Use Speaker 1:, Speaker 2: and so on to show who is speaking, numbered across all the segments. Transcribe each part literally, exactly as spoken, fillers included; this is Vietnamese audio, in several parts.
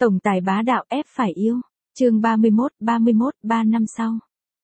Speaker 1: Tổng tài bá đạo ép phải yêu. Chương ba mươi mốt, ba mươi mốt, ba năm sau.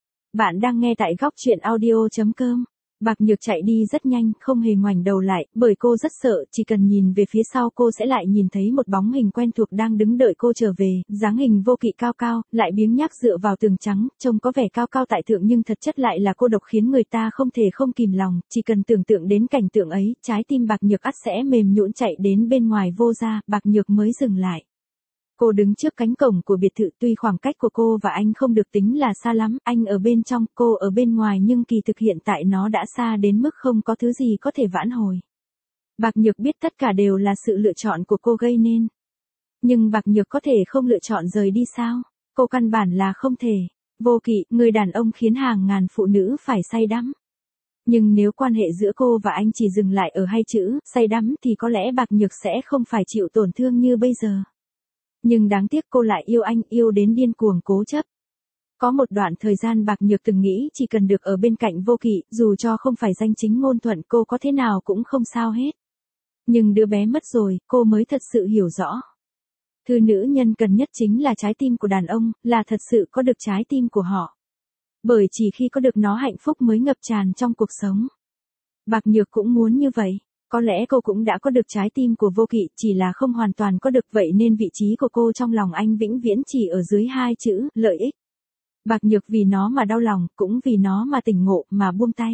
Speaker 1: Bạn đang nghe tại góc truyện audio chấm com. Bạc Nhược chạy đi rất nhanh, không hề ngoảnh đầu lại, bởi cô rất sợ, chỉ cần nhìn về phía sau cô sẽ lại nhìn thấy một bóng hình quen thuộc đang đứng đợi cô trở về, dáng hình vô kỵ cao cao, lại biếng nhác dựa vào tường trắng, trông có vẻ cao cao tại thượng nhưng thật chất lại là cô độc khiến người ta không thể không kìm lòng, chỉ cần tưởng tượng đến cảnh tượng ấy, trái tim Bạc Nhược ắt sẽ mềm nhũn chạy đến bên ngoài vô gia, Bạc Nhược mới dừng lại. Cô đứng trước cánh cổng của biệt thự, tuy khoảng cách của cô và anh không được tính là xa lắm, anh ở bên trong, cô ở bên ngoài nhưng kỳ thực hiện tại nó đã xa đến mức không có thứ gì có thể vãn hồi. Bạc Nhược biết tất cả đều là sự lựa chọn của cô gây nên. Nhưng Bạc Nhược có thể không lựa chọn rời đi sao? Cô căn bản là không thể. Vô kỵ, người đàn ông khiến hàng ngàn phụ nữ phải say đắm. Nhưng nếu quan hệ giữa cô và anh chỉ dừng lại ở hai chữ, say đắm thì có lẽ Bạc Nhược sẽ không phải chịu tổn thương như bây giờ. Nhưng đáng tiếc cô lại yêu anh, yêu đến điên cuồng cố chấp. Có một đoạn thời gian Bạc Nhược từng nghĩ chỉ cần được ở bên cạnh Vô Kỵ, dù cho không phải danh chính ngôn thuận cô có thế nào cũng không sao hết. Nhưng đứa bé mất rồi, cô mới thật sự hiểu rõ. Thứ nữ nhân cần nhất chính là trái tim của đàn ông, là thật sự có được trái tim của họ. Bởi chỉ khi có được nó hạnh phúc mới ngập tràn trong cuộc sống. Bạc Nhược cũng muốn như vậy. Có lẽ cô cũng đã có được trái tim của Vô Kỵ, chỉ là không hoàn toàn có được, vậy nên vị trí của cô trong lòng anh vĩnh viễn chỉ ở dưới hai chữ, lợi ích. Bạc Nhược vì nó mà đau lòng, cũng vì nó mà tỉnh ngộ, mà buông tay.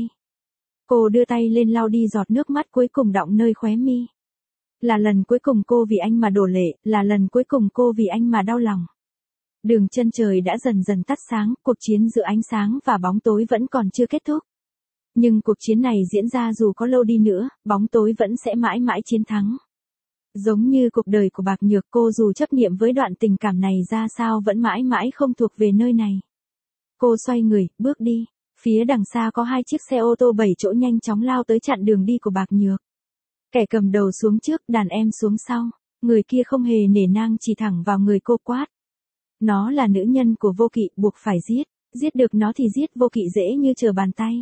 Speaker 1: Cô đưa tay lên lau đi giọt nước mắt cuối cùng đọng nơi khóe mi. Là lần cuối cùng cô vì anh mà đổ lệ, là lần cuối cùng cô vì anh mà đau lòng. Đường chân trời đã dần dần tắt sáng, cuộc chiến giữa ánh sáng và bóng tối vẫn còn chưa kết thúc. Nhưng cuộc chiến này diễn ra dù có lâu đi nữa, bóng tối vẫn sẽ mãi mãi chiến thắng. Giống như cuộc đời của Bạc Nhược, cô dù chấp niệm với đoạn tình cảm này ra sao vẫn mãi mãi không thuộc về nơi này. Cô xoay người, bước đi. Phía đằng xa có hai chiếc xe ô tô bảy chỗ nhanh chóng lao tới chặn đường đi của Bạc Nhược. Kẻ cầm đầu xuống trước, đàn em xuống sau. Người kia không hề nể nang chỉ thẳng vào người cô quát. Nó là nữ nhân của Vô Kỵ, buộc phải giết. Giết được nó thì giết Vô Kỵ dễ như trở bàn tay.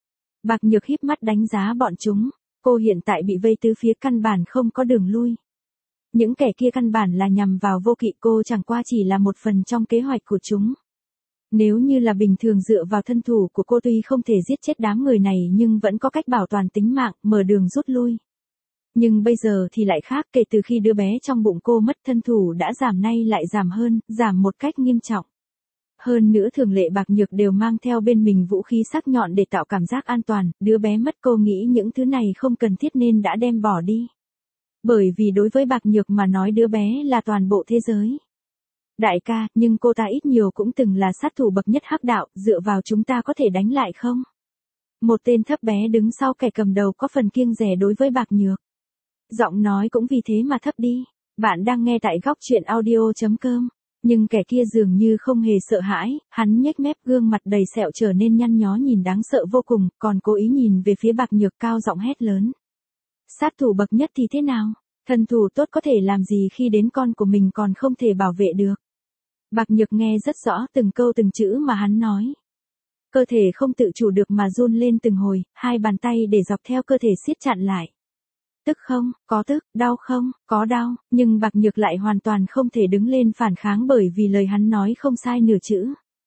Speaker 1: Bạc Nhược híp mắt đánh giá bọn chúng, cô hiện tại bị vây tứ phía căn bản không có đường lui. Những kẻ kia căn bản là nhằm vào Vô Kỵ, cô chẳng qua chỉ là một phần trong kế hoạch của chúng. Nếu như là bình thường dựa vào thân thủ của cô tuy không thể giết chết đám người này nhưng vẫn có cách bảo toàn tính mạng, mở đường rút lui. Nhưng bây giờ thì lại khác, kể từ khi đứa bé trong bụng cô mất thân thủ đã giảm nay lại giảm hơn, giảm một cách nghiêm trọng. Hơn nữa thường lệ Bạc Nhược đều mang theo bên mình vũ khí sắc nhọn để tạo cảm giác an toàn, đứa bé mất cô nghĩ những thứ này không cần thiết nên đã đem bỏ đi. Bởi vì đối với Bạc Nhược mà nói đứa bé là toàn bộ thế giới. Đại ca, nhưng cô ta ít nhiều cũng từng là sát thủ bậc nhất hắc đạo, dựa vào chúng ta có thể đánh lại không? Một tên thấp bé đứng sau kẻ cầm đầu có phần kiêng dè đối với Bạc Nhược. Giọng nói cũng vì thế mà thấp đi. Bạn đang nghe tại góc truyện audio chấm com. Nhưng kẻ kia dường như không hề sợ hãi, hắn nhếch mép, gương mặt đầy sẹo trở nên nhăn nhó nhìn đáng sợ vô cùng, còn cố ý nhìn về phía Bạc Nhược cao giọng hét lớn. Sát thủ bậc nhất thì thế nào? Thân thủ tốt có thể làm gì khi đến con của mình còn không thể bảo vệ được? Bạc Nhược nghe rất rõ từng câu từng chữ mà hắn nói. Cơ thể không tự chủ được mà run lên từng hồi, hai bàn tay để dọc theo cơ thể siết chặt lại. Tức không, có tức, đau không, có đau, nhưng Bạc Nhược lại hoàn toàn không thể đứng lên phản kháng bởi vì lời hắn nói không sai nửa chữ.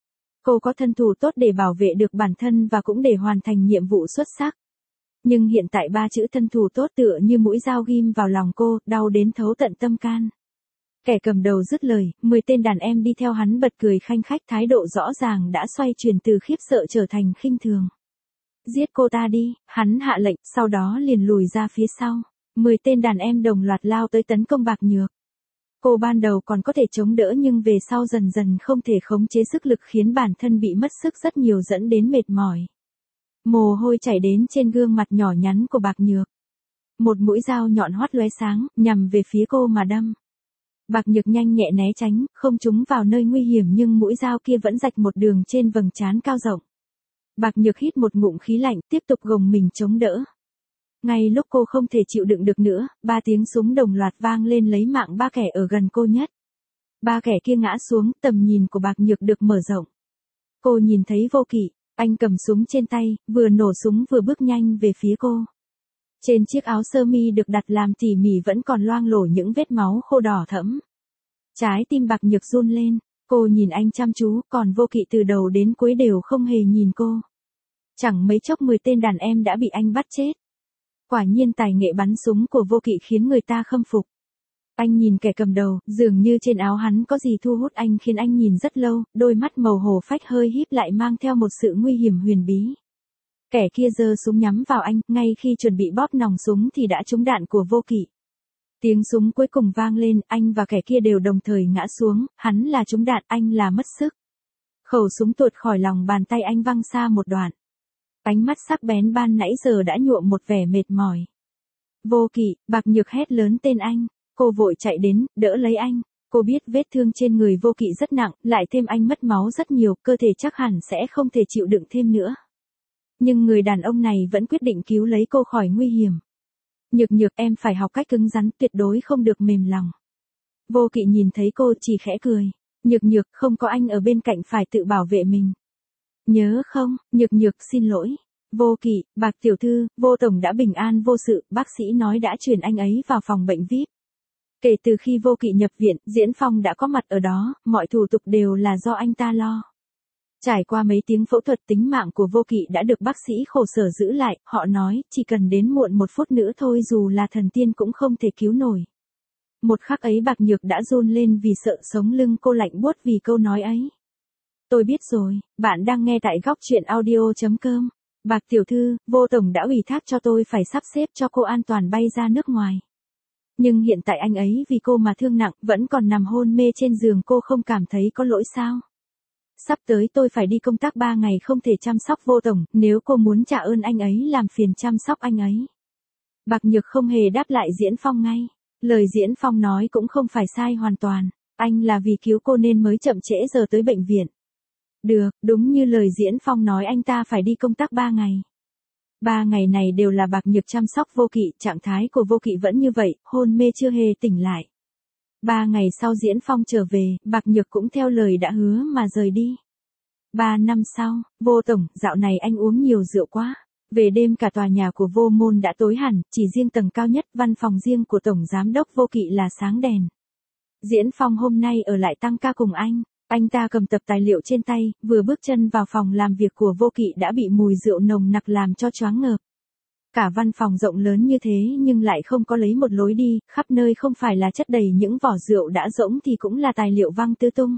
Speaker 1: Cô có thân thủ tốt để bảo vệ được bản thân và cũng để hoàn thành nhiệm vụ xuất sắc. Nhưng hiện tại ba chữ thân thủ tốt tựa như mũi dao ghim vào lòng cô, đau đến thấu tận tâm can. Kẻ cầm đầu dứt lời, mười tên đàn em đi theo hắn bật cười khanh khách, thái độ rõ ràng đã xoay chuyển từ khiếp sợ trở thành khinh thường. Giết cô ta đi, hắn hạ lệnh, sau đó liền lùi ra phía sau. Mười tên đàn em đồng loạt lao tới tấn công Bạc Nhược. Cô ban đầu còn có thể chống đỡ nhưng về sau dần dần không thể khống chế sức lực khiến bản thân bị mất sức rất nhiều dẫn đến mệt mỏi. Mồ hôi chảy đến trên gương mặt nhỏ nhắn của Bạc Nhược. Một mũi dao nhọn hoắt lóe sáng, nhằm về phía cô mà đâm. Bạc Nhược nhanh nhẹ né tránh, không trúng vào nơi nguy hiểm nhưng mũi dao kia vẫn rạch một đường trên vầng trán cao rộng. Bạc Nhược hít một ngụm khí lạnh, tiếp tục gồng mình chống đỡ. Ngay lúc cô không thể chịu đựng được nữa, ba tiếng súng đồng loạt vang lên lấy mạng ba kẻ ở gần cô nhất. Ba kẻ kia ngã xuống, tầm nhìn của Bạc Nhược được mở rộng. Cô nhìn thấy Vô Kỵ, anh cầm súng trên tay, vừa nổ súng vừa bước nhanh về phía cô. Trên chiếc áo sơ mi được đặt làm tỉ mỉ vẫn còn loang lổ những vết máu khô đỏ thẫm. Trái tim Bạc Nhược run lên, cô nhìn anh chăm chú, còn Vô Kỵ từ đầu đến cuối đều không hề nhìn cô. Chẳng mấy chốc mười tên đàn em đã bị anh bắt chết. Quả nhiên tài nghệ bắn súng của Vô Kỵ khiến người ta khâm phục. Anh nhìn kẻ cầm đầu, dường như trên áo hắn có gì thu hút anh khiến anh nhìn rất lâu, đôi mắt màu hổ phách hơi híp lại mang theo một sự nguy hiểm huyền bí. Kẻ kia giơ súng nhắm vào anh, ngay khi chuẩn bị bóp nòng súng thì đã trúng đạn của Vô Kỵ. Tiếng súng cuối cùng vang lên, anh và kẻ kia đều đồng thời ngã xuống, hắn là trúng đạn, anh là mất sức. Khẩu súng tuột khỏi lòng bàn tay anh văng xa một đoạn. Ánh mắt sắc bén ban nãy giờ đã nhuộm một vẻ mệt mỏi. Vô Kỵ, Bạc Nhược hét lớn tên anh. Cô vội chạy đến, đỡ lấy anh. Cô biết vết thương trên người Vô Kỵ rất nặng, lại thêm anh mất máu rất nhiều, cơ thể chắc hẳn sẽ không thể chịu đựng thêm nữa. Nhưng người đàn ông này vẫn quyết định cứu lấy cô khỏi nguy hiểm. Nhược Nhược, em phải học cách cứng rắn, tuyệt đối không được mềm lòng. Vô Kỵ nhìn thấy cô chỉ khẽ cười. Nhược Nhược, không có anh ở bên cạnh phải tự bảo vệ mình. Nhớ không, Nhược Nhược xin lỗi. Vô Kỵ, Bạc tiểu thư, Vô tổng đã bình an vô sự, bác sĩ nói đã chuyển anh ấy vào phòng bệnh vi ai pi. Kể từ khi Vô Kỵ nhập viện, Diễn Phong đã có mặt ở đó, mọi thủ tục đều là do anh ta lo. Trải qua mấy tiếng phẫu thuật, tính mạng của Vô Kỵ đã được bác sĩ khổ sở giữ lại, họ nói, chỉ cần đến muộn một phút nữa thôi dù là thần tiên cũng không thể cứu nổi. Một khắc ấy Bạc Nhược đã run lên vì sợ, sống lưng cô lạnh buốt vì câu nói ấy. Tôi biết rồi, bạn đang nghe tại góc truyện audio chấm com. Bạc tiểu thư, Vô tổng đã ủy thác cho tôi phải sắp xếp cho cô an toàn bay ra nước ngoài. Nhưng hiện tại anh ấy vì cô mà thương nặng, vẫn còn nằm hôn mê trên giường, cô không cảm thấy có lỗi sao? Sắp tới tôi phải đi công tác ba ngày không thể chăm sóc Vô tổng, nếu cô muốn trả ơn anh ấy làm phiền chăm sóc anh ấy. Bạc Nhược không hề đáp lại Diễn Phong ngay. Lời Diễn Phong nói cũng không phải sai hoàn toàn. Anh là vì cứu cô nên mới chậm trễ giờ tới bệnh viện. Được, đúng như lời Diễn Phong nói, anh ta phải đi công tác ba ngày. Ba ngày này đều là Bạc Nhược chăm sóc Vô Kỵ, trạng thái của Vô Kỵ vẫn như vậy, hôn mê chưa hề tỉnh lại. Ba ngày sau Diễn Phong trở về, Bạc Nhược cũng theo lời đã hứa mà rời đi. Ba năm sau, Vô tổng, dạo này anh uống nhiều rượu quá. Về đêm cả tòa nhà của Vô môn đã tối hẳn, chỉ riêng tầng cao nhất, văn phòng riêng của Tổng Giám đốc Vô Kỵ là sáng đèn. Diễn Phong hôm nay ở lại tăng ca cùng anh. Anh ta cầm tập tài liệu trên tay, vừa bước chân vào phòng làm việc của Vô Kỵ đã bị mùi rượu nồng nặc làm cho choáng ngợp. Cả văn phòng rộng lớn như thế nhưng lại không có lấy một lối đi, khắp nơi không phải là chất đầy những vỏ rượu đã rỗng thì cũng là tài liệu văng tứ tung.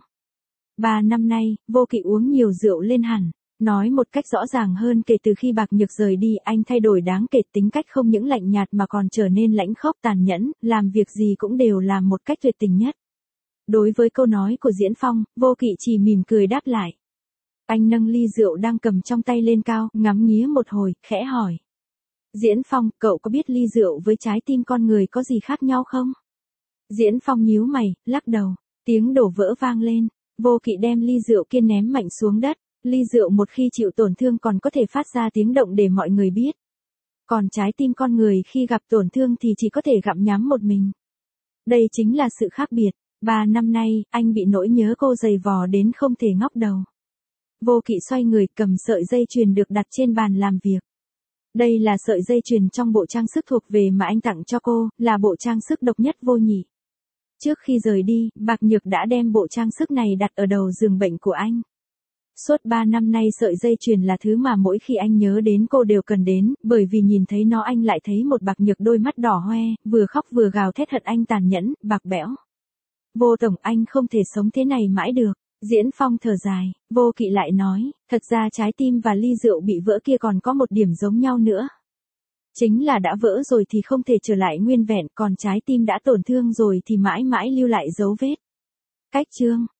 Speaker 1: Ba năm nay, Vô Kỵ uống nhiều rượu lên hẳn. Nói một cách rõ ràng hơn, kể từ khi Bạc Nhược rời đi, anh thay đổi đáng kể, tính cách không những lạnh nhạt mà còn trở nên lãnh khốc tàn nhẫn, làm việc gì cũng đều làm một cách tuyệt tình nhất. Đối với câu nói của Diễn Phong, Vô Kỵ chỉ mỉm cười đáp lại. Anh nâng ly rượu đang cầm trong tay lên cao, ngắm nghía một hồi, khẽ hỏi. Diễn Phong, cậu có biết ly rượu với trái tim con người có gì khác nhau không? Diễn Phong nhíu mày, lắc đầu, tiếng đổ vỡ vang lên. Vô Kỵ đem ly rượu kia ném mạnh xuống đất. Ly rượu một khi chịu tổn thương còn có thể phát ra tiếng động để mọi người biết. Còn trái tim con người khi gặp tổn thương thì chỉ có thể gặm nhắm một mình. Đây chính là sự khác biệt. Ba năm nay, anh bị nỗi nhớ cô dày vò đến không thể ngóc đầu. Vô Kỵ xoay người, cầm sợi dây chuyền được đặt trên bàn làm việc. Đây là sợi dây chuyền trong bộ trang sức thuộc về mà anh tặng cho cô, là bộ trang sức độc nhất vô nhị. Trước khi rời đi, Bạc Nhược đã đem bộ trang sức này đặt ở đầu giường bệnh của anh. Suốt ba năm nay sợi dây chuyền là thứ mà mỗi khi anh nhớ đến cô đều cần đến, bởi vì nhìn thấy nó anh lại thấy một Bạc Nhược đôi mắt đỏ hoe, vừa khóc vừa gào thét hận anh tàn nhẫn, bạc bẽo. Vô tổng, anh không thể sống thế này mãi được. Diễn Phong thở dài, Vô Kỵ lại nói, thật ra trái tim và ly rượu bị vỡ kia còn có một điểm giống nhau nữa. Chính là đã vỡ rồi thì không thể trở lại nguyên vẹn, còn trái tim đã tổn thương rồi thì mãi mãi lưu lại dấu vết. Cách chương